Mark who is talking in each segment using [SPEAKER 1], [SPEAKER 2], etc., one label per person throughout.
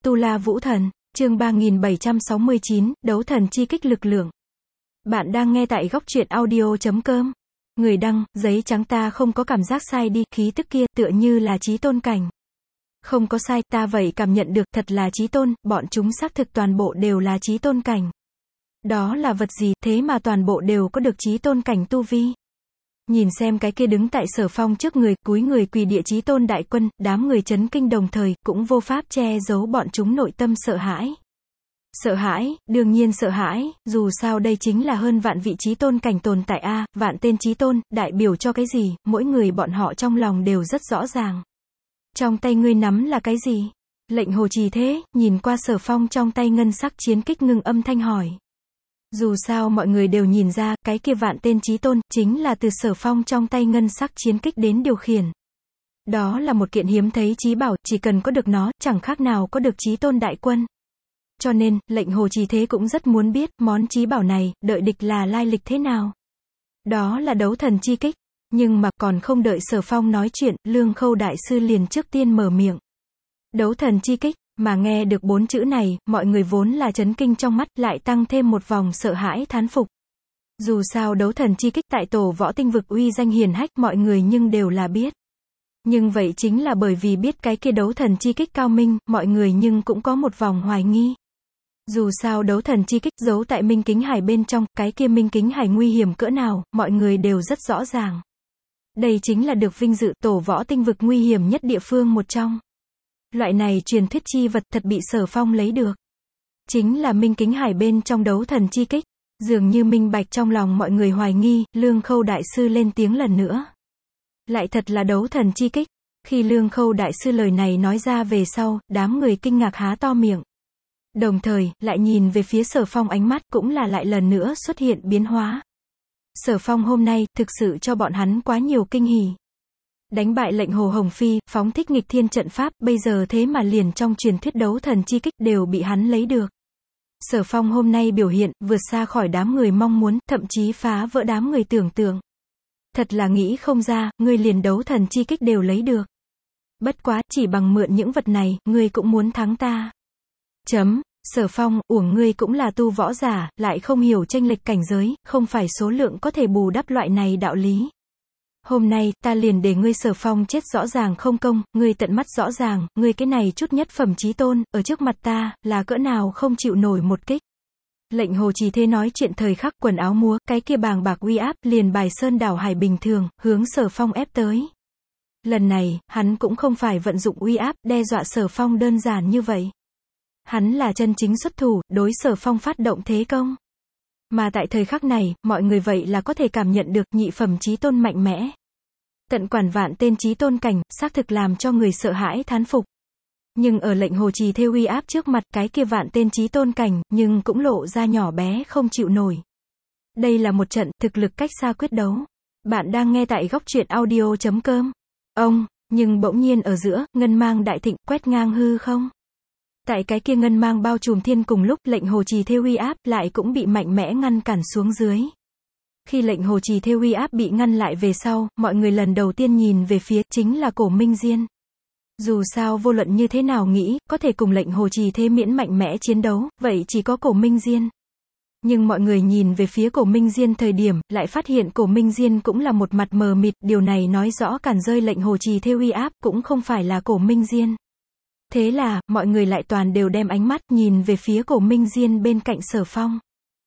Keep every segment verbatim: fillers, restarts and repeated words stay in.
[SPEAKER 1] Tu La Vũ Thần, chương ba nghìn bảy trăm sáu mươi chín, đấu thần chi kích lực lượng. Bạn đang nghe tại góc truyện audio chấm com. Người đăng, giấy trắng ta không có cảm giác sai đi, khí tức kia, tựa như là chí tôn cảnh. Không có sai, ta vậy cảm nhận được, thật là chí tôn, bọn chúng xác thực toàn bộ đều là chí tôn cảnh. Đó là vật gì, thế mà toàn bộ đều có được chí tôn cảnh tu vi. Nhìn xem cái kia đứng tại Sở Phong trước người, cúi người quỳ địa chí tôn đại quân, đám người chấn kinh đồng thời, cũng vô pháp che giấu bọn chúng nội tâm sợ hãi. Sợ hãi, đương nhiên sợ hãi, dù sao đây chính là hơn vạn vị chí tôn cảnh tồn tại a, vạn tên chí tôn, đại biểu cho cái gì, mỗi người bọn họ trong lòng đều rất rõ ràng. Trong tay ngươi nắm là cái gì? Lệnh hồ trì thế, nhìn qua Sở Phong trong tay ngân sắc chiến kích ngưng âm thanh hỏi. Dù sao mọi người đều nhìn ra, cái kia vạn tên chí tôn, chính là từ Sở Phong trong tay ngân sắc chiến kích đến điều khiển. Đó là một kiện hiếm thấy chí bảo, chỉ cần có được nó, chẳng khác nào có được chí tôn đại quân. Cho nên, lệnh hồ trì thế cũng rất muốn biết, món chí bảo này, đợi địch là lai lịch thế nào. Đó là đấu thần chi kích. Nhưng mà còn không đợi Sở Phong nói chuyện, Lương Khâu đại sư liền trước tiên mở miệng. Đấu thần chi kích. Mà nghe được bốn chữ này, mọi người vốn là chấn kinh trong mắt, lại tăng thêm một vòng sợ hãi thán phục. Dù sao đấu thần chi kích tại tổ võ tinh vực uy danh hiển hách mọi người nhưng đều là biết. Nhưng vậy chính là bởi vì biết cái kia đấu thần chi kích cao minh, mọi người nhưng cũng có một vòng hoài nghi. Dù sao đấu thần chi kích giấu tại Minh Kính Hải bên trong, cái kia Minh Kính Hải nguy hiểm cỡ nào, mọi người đều rất rõ ràng. Đây chính là được vinh dự tổ võ tinh vực nguy hiểm nhất địa phương một trong. Loại này truyền thuyết chi vật thật bị Sở Phong lấy được. Chính là Minh Kính Hải bên trong đấu thần chi kích. Dường như minh bạch trong lòng mọi người hoài nghi, Lương Khâu đại sư lên tiếng lần nữa. Lại thật là đấu thần chi kích. Khi Lương Khâu đại sư lời này nói ra về sau, đám người kinh ngạc há to miệng. Đồng thời, lại nhìn về phía Sở Phong ánh mắt cũng là lại lần nữa xuất hiện biến hóa. Sở Phong hôm nay, thực sự cho bọn hắn quá nhiều kinh hỉ. Đánh bại lệnh Hồ Hồng Phi, phóng thích nghịch thiên trận pháp, bây giờ thế mà liền trong truyền thuyết đấu thần chi kích đều bị hắn lấy được. Sở Phong hôm nay biểu hiện, vượt xa khỏi đám người mong muốn, thậm chí phá vỡ đám người tưởng tượng. Thật là nghĩ không ra, ngươi liền đấu thần chi kích đều lấy được. Bất quá, chỉ bằng mượn những vật này, ngươi cũng muốn thắng ta. Chấm, Sở Phong, uổng ngươi cũng là tu võ giả, lại không hiểu chênh lệch cảnh giới, không phải số lượng có thể bù đắp loại này đạo lý. Hôm nay, ta liền để ngươi Sở Phong chết rõ ràng không công, ngươi tận mắt rõ ràng, ngươi cái này chút nhất phẩm chí tôn, ở trước mặt ta, là cỡ nào không chịu nổi một kích. Lệnh hồ trì thế nói chuyện thời khắc quần áo múa, cái kia bàng bạc uy áp, liền bài sơn đảo hải bình thường, hướng Sở Phong ép tới. Lần này, hắn cũng không phải vận dụng uy áp, đe dọa Sở Phong đơn giản như vậy. Hắn là chân chính xuất thủ, đối Sở Phong phát động thế công. Mà tại thời khắc này, mọi người vậy là có thể cảm nhận được nhị phẩm chí tôn mạnh mẽ. Tận quản vạn tên chí tôn cảnh, xác thực làm cho người sợ hãi thán phục. Nhưng ở lệnh hồ trì thêu uy áp trước mặt cái kia vạn tên chí tôn cảnh, nhưng cũng lộ ra nhỏ bé không chịu nổi. Đây là một trận thực lực cách xa quyết đấu. Bạn đang nghe tại góc truyện audio chấm com. Ông, nhưng bỗng nhiên ở giữa, ngân mang đại thịnh, quét ngang hư không. Tại cái kia ngân mang bao trùm thiên cùng lúc, lệnh hồ trì thêu uy áp lại cũng bị mạnh mẽ ngăn cản xuống dưới. Khi lệnh hồ trì thêu uy áp bị ngăn lại về sau, mọi người lần đầu tiên nhìn về phía, chính là Cổ Minh Diên. Dù sao vô luận như thế nào nghĩ, có thể cùng lệnh hồ trì thế miễn mạnh mẽ chiến đấu, vậy chỉ có Cổ Minh Diên. Nhưng mọi người nhìn về phía Cổ Minh Diên thời điểm, lại phát hiện Cổ Minh Diên cũng là một mặt mờ mịt, điều này nói rõ cản rơi lệnh hồ trì thêu uy áp, cũng không phải là Cổ Minh Diên. Thế là, mọi người lại toàn đều đem ánh mắt nhìn về phía Cổ Minh Diên bên cạnh Sở Phong.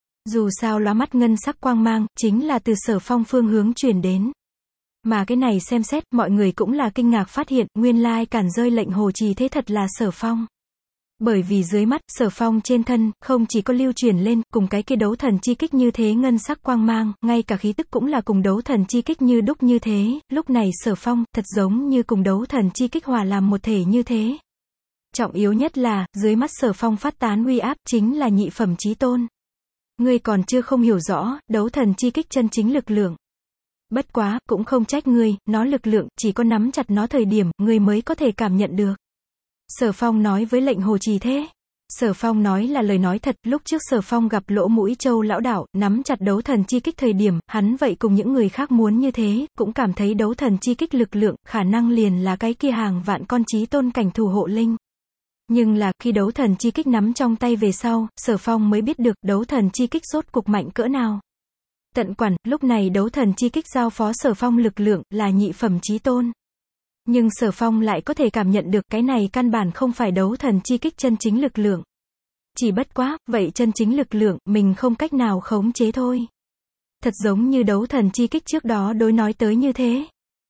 [SPEAKER 1] Dù sao lóa mắt ngân sắc quang mang, chính là từ Sở Phong phương hướng truyền đến. Mà cái này xem xét, mọi người cũng là kinh ngạc phát hiện, nguyên lai cản rơi lệnh hồ trì thế thật là Sở Phong. Bởi vì dưới mắt, Sở Phong trên thân, không chỉ có lưu truyền lên, cùng cái kia đấu thần chi kích như thế ngân sắc quang mang, ngay cả khí tức cũng là cùng đấu thần chi kích như đúc như thế, lúc này Sở Phong, thật giống như cùng đấu thần chi kích hòa làm một thể như thế. Trọng yếu nhất là, dưới mắt Sở Phong phát tán uy áp, chính là nhị phẩm chí tôn. Ngươi còn chưa không hiểu rõ, đấu thần chi kích chân chính lực lượng. Bất quá, cũng không trách ngươi, nó lực lượng, chỉ có nắm chặt nó thời điểm, ngươi mới có thể cảm nhận được. Sở Phong nói với lệnh hồ trì thế. Sở Phong nói là lời nói thật, lúc trước Sở Phong gặp Lỗ Mũi Châu lão đạo, nắm chặt đấu thần chi kích thời điểm, hắn vậy cùng những người khác muốn như thế, cũng cảm thấy đấu thần chi kích lực lượng, khả năng liền là cái kia hàng vạn con chí tôn cảnh thủ hộ linh. Nhưng là, khi đấu thần chi kích nắm trong tay về sau, Sở Phong mới biết được, đấu thần chi kích rốt cục mạnh cỡ nào. Tận quản, lúc này đấu thần chi kích giao phó Sở Phong lực lượng, là nhị phẩm chí tôn. Nhưng Sở Phong lại có thể cảm nhận được, cái này căn bản không phải đấu thần chi kích chân chính lực lượng. Chỉ bất quá, vậy chân chính lực lượng, mình không cách nào khống chế thôi. Thật giống như đấu thần chi kích trước đó đối nói tới như thế.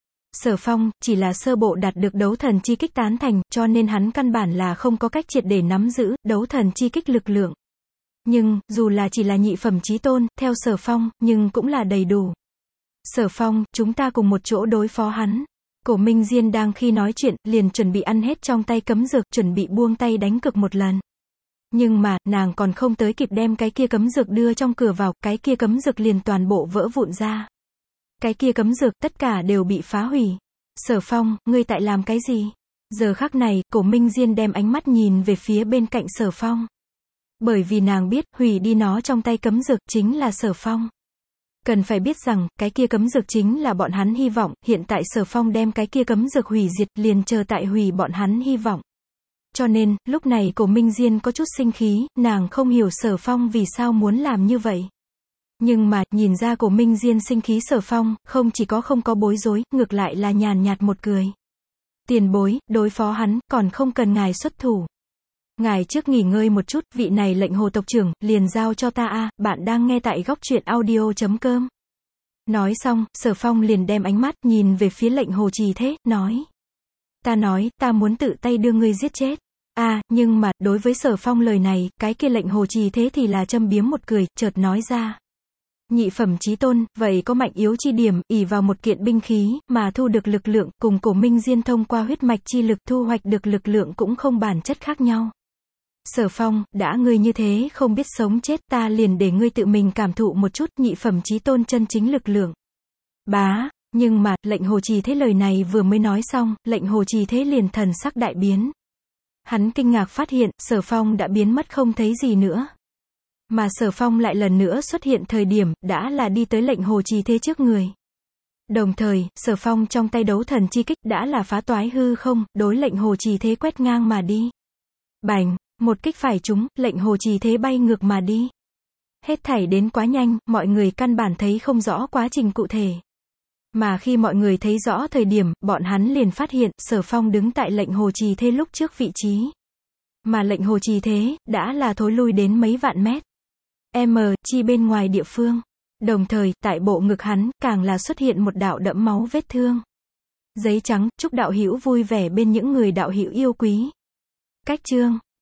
[SPEAKER 1] Sở Phong, chỉ là sơ bộ đạt được đấu thần chi kích tán thành, cho nên hắn căn bản là không có cách triệt để nắm giữ, đấu thần chi kích lực lượng. Nhưng, dù là chỉ là nhị phẩm chí tôn, theo Sở Phong, nhưng cũng là đầy đủ. Sở Phong, chúng ta cùng một chỗ đối phó hắn. Cổ Minh Diên đang khi nói chuyện, liền chuẩn bị ăn hết trong tay cấm dược, chuẩn bị buông tay đánh cược một lần. Nhưng mà, nàng còn không tới kịp đem cái kia cấm dược đưa trong cửa vào, cái kia cấm dược liền toàn bộ vỡ vụn ra. Cái kia cấm dược, tất cả đều bị phá hủy. Sở Phong, ngươi tại làm cái gì? Giờ khắc này, Cổ Minh Diên đem ánh mắt nhìn về phía bên cạnh Sở Phong. Bởi vì nàng biết, hủy đi nó trong tay cấm dược, chính là Sở Phong. Cần phải biết rằng, cái kia cấm dược chính là bọn hắn hy vọng, hiện tại Sở Phong đem cái kia cấm dược hủy diệt, liền chờ tại hủy bọn hắn hy vọng. Cho nên, lúc này Cổ Minh Diên có chút sinh khí, nàng không hiểu Sở Phong vì sao muốn làm như vậy. Nhưng mà, nhìn ra Cổ Minh Diên sinh khí Sở Phong, không chỉ có không có bối rối, ngược lại là nhàn nhạt một cười. Tiền bối, đối phó hắn, còn không cần ngài xuất thủ. Ngài trước nghỉ ngơi một chút, vị này lệnh hồ tộc trưởng, liền giao cho ta a, bạn đang nghe tại góc truyện audio chấm com. Nói xong, Sở Phong liền đem ánh mắt nhìn về phía lệnh hồ trì thế, nói. Ta nói, ta muốn tự tay đưa ngươi giết chết. À, nhưng mà, đối với Sở Phong lời này, cái kia lệnh hồ trì thế thì là châm biếm một cười, chợt nói ra. Nhị phẩm chí tôn, vậy có mạnh yếu chi điểm, ỷ vào một kiện binh khí, mà thu được lực lượng, cùng Cổ Minh Diên thông qua huyết mạch chi lực thu hoạch được lực lượng cũng không bản chất khác nhau. Sở Phong, đã ngươi như thế không biết sống chết, ta liền để ngươi tự mình cảm thụ một chút nhị phẩm chí tôn chân chính lực lượng. Bá, nhưng mà, lệnh hồ trì thế lời này vừa mới nói xong, lệnh hồ trì thế liền thần sắc đại biến. Hắn kinh ngạc phát hiện, Sở Phong đã biến mất không thấy gì nữa. Mà Sở Phong lại lần nữa xuất hiện thời điểm, đã là đi tới lệnh hồ trì thế trước người. Đồng thời, Sở Phong trong tay đấu thần chi kích đã là phá toái hư không, đối lệnh hồ trì thế quét ngang mà đi. Bành, một kích phải trúng, lệnh hồ trì thế bay ngược mà đi. Hết thảy đến quá nhanh, mọi người căn bản thấy không rõ quá trình cụ thể. Mà khi mọi người thấy rõ thời điểm, bọn hắn liền phát hiện, Sở Phong đứng tại lệnh hồ trì thế lúc trước vị trí. Mà lệnh hồ trì thế, đã là thối lui đến mấy vạn mét. M, chi bên ngoài địa phương. Đồng thời, tại bộ ngực hắn, càng là xuất hiện một đạo đẫm máu vết thương. Giấy trắng, chúc đạo hữu vui vẻ bên những người đạo hữu yêu quý. Cách chương.